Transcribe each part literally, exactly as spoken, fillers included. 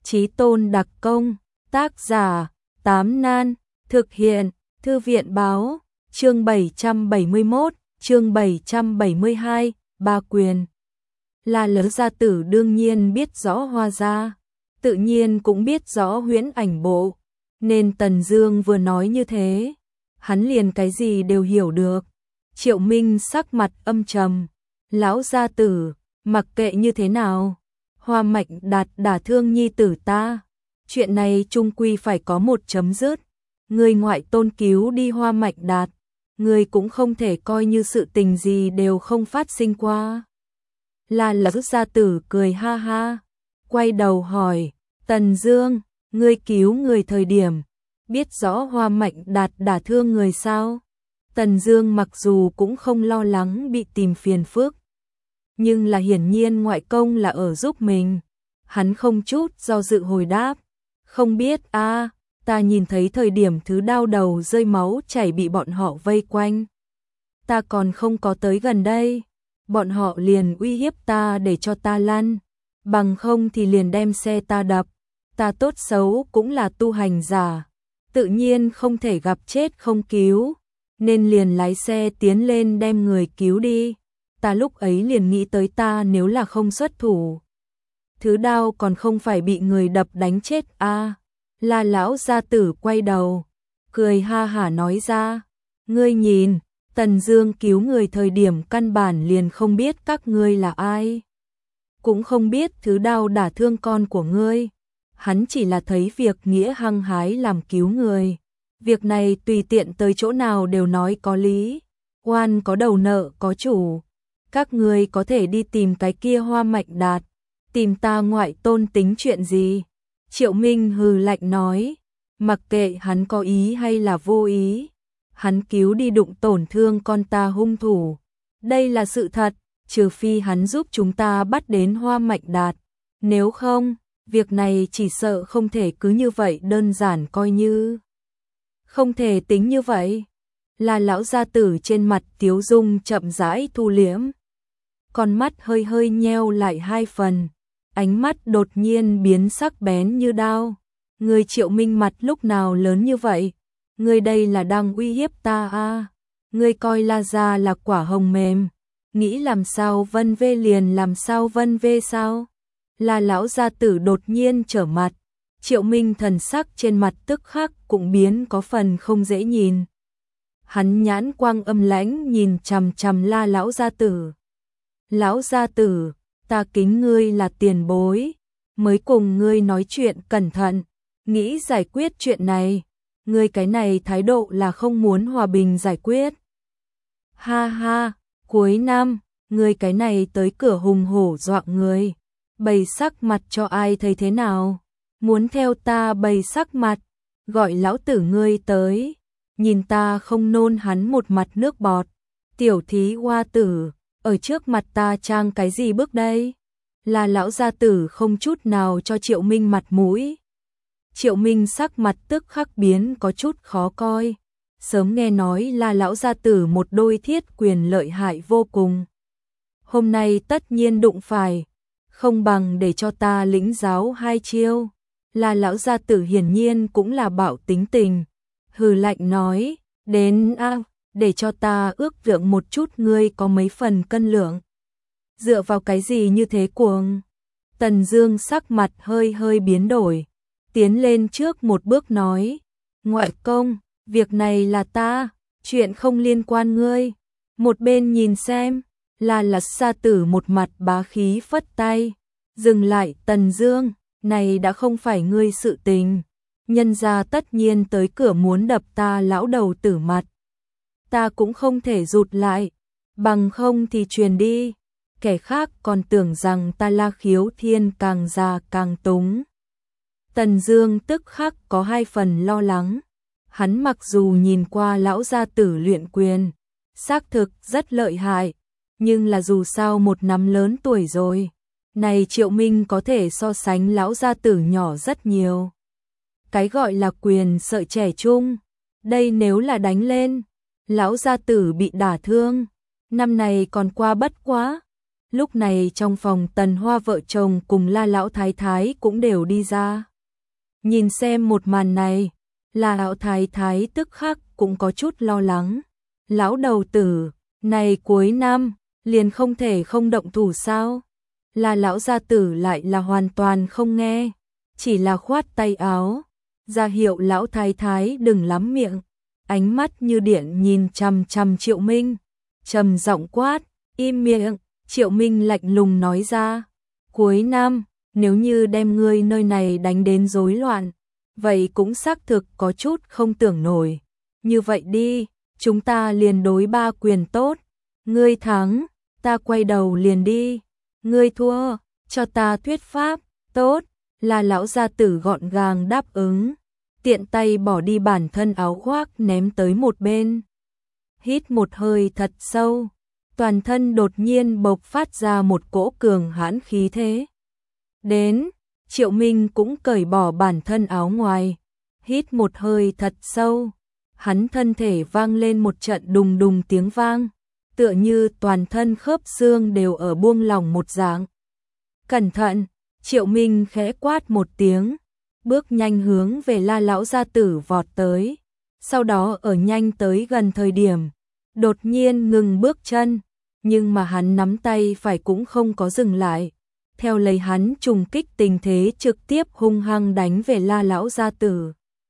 Chí tôn đặc công, tác giả, Tám Nan, thực hiện, Thư viện báo, chương bảy trăm bảy mươi mốt, chương bảy trăm bảy mươi hai, ba quyền. La Lỡ gia tử đương nhiên biết rõ Hoa gia, tự nhiên cũng biết rõ Huyễn Ảnh bộ, nên Tần Dương vừa nói như thế, hắn liền cái gì đều hiểu được. Triệu Minh sắc mặt âm trầm, lão gia tử, mặc kệ như thế nào, Hoa Mạch Đạt đả thương nhi tử ta, chuyện này chung quy phải có một chấm dứt. Người ngoại tôn cứu đi Hoa Mạch Đạt, người cũng không thể coi như sự tình gì đều không phát sinh qua. La Lỡ gia tử cười ha ha, quay đầu hỏi, Tần Dương, ngươi cứu người thời điểm, biết rõ Hoa Mạch Đạt đả thương người sao? Tần Dương mặc dù cũng không lo lắng bị tìm phiền phức, nhưng là hiển nhiên ngoại công là ở giúp mình. Hắn không chút do dự hồi đáp, không biết a, à, ta nhìn thấy thời điểm Thứ Đao đầu rơi máu chảy bị bọn họ vây quanh. Ta còn không có tới gần đây, bọn họ liền uy hiếp ta để cho ta lăn, bằng không thì liền đem xe ta đập. Ta tốt xấu cũng là tu hành giả, tự nhiên không thể gặp chết không cứu, nên liền lái xe tiến lên đem người cứu đi. Ta lúc ấy liền nghĩ tới ta nếu là không xuất thủ, Thứ Đao còn không phải bị người đập đánh chết a. À, La lão gia tử quay đầu, cười ha hả nói ra, ngươi nhìn, Tần Dương cứu người thời điểm căn bản liền không biết các ngươi là ai, cũng không biết Thứ Đao đả thương con của ngươi, hắn chỉ là thấy việc nghĩa hăng hái làm cứu người, việc này tùy tiện tới chỗ nào đều nói có lý, oan có đầu nợ có chủ, các ngươi có thể đi tìm cái kia Hoa Mạch Đạt, tìm ta ngoại tôn tính chuyện gì? Triệu Minh hừ lạnh nói, mặc kệ hắn có ý hay là vô ý, hắn cứu đi đụng tổn thương con ta hung thủ, đây là sự thật, trừ phi hắn giúp chúng ta bắt đến Hoa Mạch Đạt, nếu không, việc này chỉ sợ không thể cứ như vậy đơn giản coi như. Không thể tính như vậy. Là lão gia tử trên mặt tiếu dung chậm rãi thu liễm, con mắt hơi hơi nheo lại hai phần, ánh mắt đột nhiên biến sắc bén như đao. Người Triệu Minh mặt lúc nào lớn như vậy? Người đây là đang uy hiếp ta à? Người coi La gia là quả hồng mềm, nghĩ làm sao vân vê liền làm sao vân vê sao? Là lão gia tử đột nhiên trở mặt, Triệu Minh thần sắc trên mặt tức khắc cũng biến có phần không dễ nhìn. Hắn nhãn quang âm lãnh nhìn chằm chằm La lão gia tử. Lão gia tử, ta kính ngươi là tiền bối, mới cùng ngươi nói chuyện cẩn thận, nghĩ giải quyết chuyện này, ngươi cái này thái độ là không muốn hòa bình giải quyết. Ha ha, cuối năm, ngươi cái này tới cửa hùng hổ dọa người, bày sắc mặt cho ai thấy thế nào? Muốn theo ta bày sắc mặt, gọi lão tử ngươi tới, nhìn ta không nôn hắn một mặt nước bọt. Tiểu thí Hoa tử, ở trước mặt ta trang cái gì bước đây? Là lão gia tử không chút nào cho Triệu Minh mặt mũi. Triệu Minh sắc mặt tức khắc biến có chút khó coi. Sớm nghe nói là lão gia tử một đôi thiết quyền lợi hại vô cùng. Hôm nay tất nhiên đụng phải, không bằng để cho ta lĩnh giáo hai chiêu. Là lão gia tử hiển nhiên cũng là bạo tính tình, hừ lạnh nói, đến a, à, để cho ta ước lượng một chút ngươi có mấy phần cân lượng. Dựa vào cái gì như thế cuồng? Tần Dương sắc mặt hơi hơi biến đổi, tiến lên trước một bước nói, ngoại công, việc này là ta, chuyện không liên quan ngươi. Một bên nhìn xem, là là gia tử một mặt bá khí phất tay, dừng lại. Tần Dương, này đã không phải ngươi sự tình, nhân gia tất nhiên tới cửa muốn đập ta lão đầu tử mặt, ta cũng không thể rụt lại, bằng không thì truyền đi, kẻ khác còn tưởng rằng ta La Khiếu Thiên càng già càng túng. Tần Dương tức khắc có hai phần lo lắng, hắn mặc dù nhìn qua lão gia tử luyện quyền, xác thực rất lợi hại, nhưng là dù sao một năm lớn tuổi rồi. Này Triệu Minh có thể so sánh lão gia tử nhỏ rất nhiều. Cái gọi là quyền sợi trẻ trung, đây nếu là đánh lên, lão gia tử bị đả thương, năm này còn qua bất quá. Lúc này trong phòng Tần Hoa vợ chồng cùng La lão thái thái cũng đều đi ra. Nhìn xem một màn này, La lão thái thái tức khắc cũng có chút lo lắng. Lão đầu tử, này cuối năm, liền không thể không động thủ sao? La lão gia tử lại là hoàn toàn không nghe, chỉ là khoát tay áo, ra hiệu lão thái thái đừng lắm miệng. Ánh mắt như điện nhìn chằm chằm Triệu Minh, trầm giọng quát, im miệng. Triệu Minh lạnh lùng nói ra, cuối năm, nếu như đem ngươi nơi này đánh đến rối loạn, vậy cũng xác thực có chút không tưởng nổi. Như vậy đi, chúng ta liền đối ba quyền tốt, ngươi thắng, ta quay đầu liền đi, ngươi thua, cho ta thuyết pháp, tốt, là lão gia tử gọn gàng đáp ứng, tiện tay bỏ đi bản thân áo khoác ném tới một bên. Hít một hơi thật sâu, toàn thân đột nhiên bộc phát ra một cỗ cường hãn khí thế. Đến, Triệu Minh cũng cởi bỏ bản thân áo ngoài, hít một hơi thật sâu, hắn thân thể vang lên một trận đùng đùng tiếng vang, tựa như toàn thân khớp xương đều ở buông lỏng một dạng. Cẩn thận, Triệu Minh khẽ quát một tiếng, bước nhanh hướng về La lão gia tử vọt tới, sau đó ở nhanh tới gần thời điểm, đột nhiên ngừng bước chân, nhưng mà hắn nắm tay phải cũng không có dừng lại, theo lấy hắn trùng kích tình thế trực tiếp hung hăng đánh về La lão gia tử.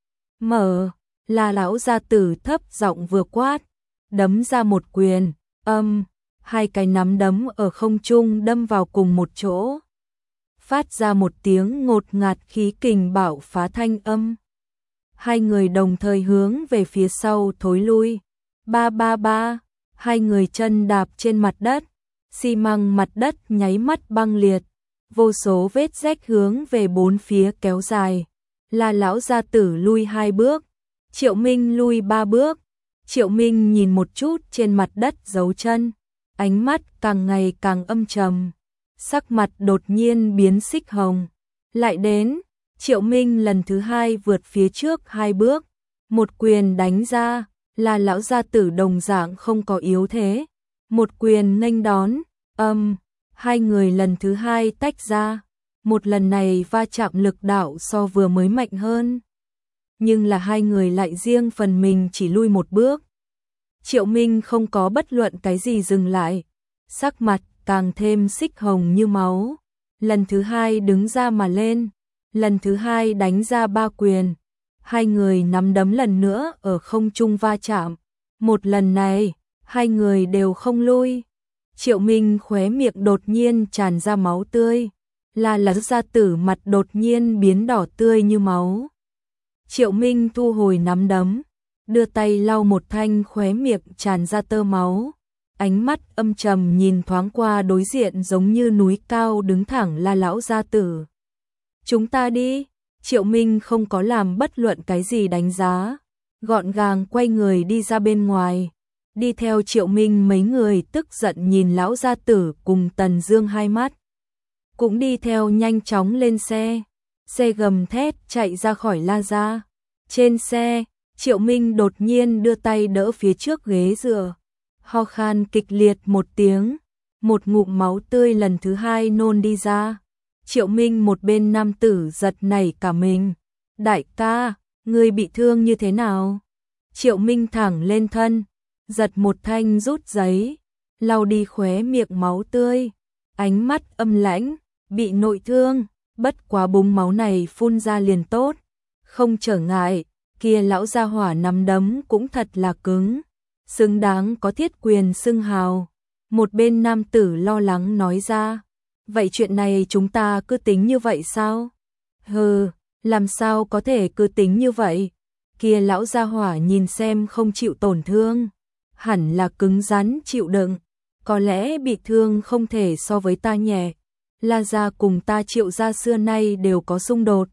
Mở, La lão gia tử thấp giọng vừa quát, đấm ra một quyền, âm, hai cái nắm đấm ở không trung đâm vào cùng một chỗ, phát ra một tiếng ngột ngạt khí kình bạo phá thanh âm. Hai người đồng thời hướng về phía sau thối lui, ba ba ba, hai người chân đạp trên mặt đất, xi măng mặt đất nháy mắt băng liệt, vô số vết rách hướng về bốn phía kéo dài. La lão gia tử lui hai bước, Triệu Minh lui ba bước. Triệu Minh nhìn một chút trên mặt đất dấu chân, ánh mắt càng ngày càng âm trầm, sắc mặt đột nhiên biến xích hồng. Lại đến, Triệu Minh lần thứ hai vượt phía trước hai bước, một quyền đánh ra, là lão gia tử đồng dạng không có yếu thế, một quyền nghênh đón, âm, hai người lần thứ hai tách ra, một lần này va chạm lực đạo so vừa mới mạnh hơn, nhưng là hai người lại riêng phần mình chỉ lui một bước. Triệu Minh không có bất luận cái gì dừng lại, sắc mặt càng thêm xích hồng như máu, lần thứ hai đứng ra mà lên, lần thứ hai đánh ra ba quyền, hai người nắm đấm lần nữa ở không trung va chạm, một lần này, hai người đều không lui. Triệu Minh khóe miệng đột nhiên tràn ra máu tươi, là là gia tử mặt đột nhiên biến đỏ tươi như máu. Triệu Minh thu hồi nắm đấm, đưa tay lau một thanh khóe miệng tràn ra tơ máu, ánh mắt âm trầm nhìn thoáng qua đối diện giống như núi cao đứng thẳng La lão gia tử. Chúng ta đi, Triệu Minh không có làm bất luận cái gì đánh giá, gọn gàng quay người đi ra bên ngoài. Đi theo Triệu Minh mấy người tức giận nhìn lão gia tử cùng Tần Dương hai mắt, cũng đi theo nhanh chóng lên xe, xe gầm thét chạy ra khỏi La gia. Trên xe, Triệu Minh đột nhiên đưa tay đỡ phía trước ghế dựa, ho khan kịch liệt một tiếng, một ngụm máu tươi lần thứ hai nôn đi ra. Triệu Minh một bên nam tử giật nảy cả mình, đại ca, ngươi bị thương như thế nào? Triệu Minh thẳng lên thân, giật một thanh rút giấy, lau đi khóe miệng máu tươi, ánh mắt âm lãnh, bị nội thương, bất quá búng máu này phun ra liền tốt, không trở ngại, kia lão gia hỏa nắm đấm cũng thật là cứng, xứng đáng có thiết quyền xưng hào. Một bên nam tử lo lắng nói ra, vậy chuyện này chúng ta cứ tính như vậy sao? Hừ, làm sao có thể cứ tính như vậy? Kia lão gia hỏa nhìn xem không chịu tổn thương, hẳn là cứng rắn chịu đựng, có lẽ bị thương không thể so với ta nhẹ. La gia cùng ta Triệu gia xưa nay đều có xung đột.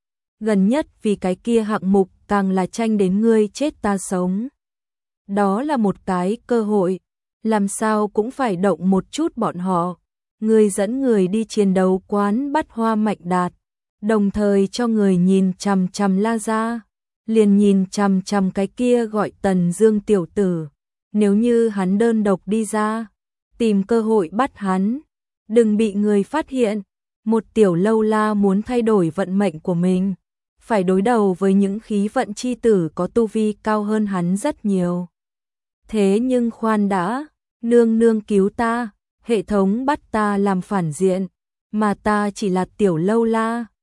Gần nhất vì cái kia hạng mục càng là tranh đến ngươi chết ta sống. Đó là một cái cơ hội, làm sao cũng phải động một chút bọn họ. Ngươi dẫn người đi chiến đấu quán Bát Hoa Mạnh Đạt, đồng thời cho người nhìn chằm chằm La gia, liền nhìn chằm chằm cái kia gọi Tần Dương tiểu tử, nếu như hắn đơn độc đi ra, tìm cơ hội bắt hắn, đừng bị người phát hiện. Một tiểu lâu la muốn thay đổi vận mệnh của mình, phải đối đầu với những khí vận chi tử có tu vi cao hơn hắn rất nhiều. Thế nhưng khoan đã, nương nương cứu ta, hệ thống bắt ta làm phản diện, mà ta chỉ là tiểu lâu la,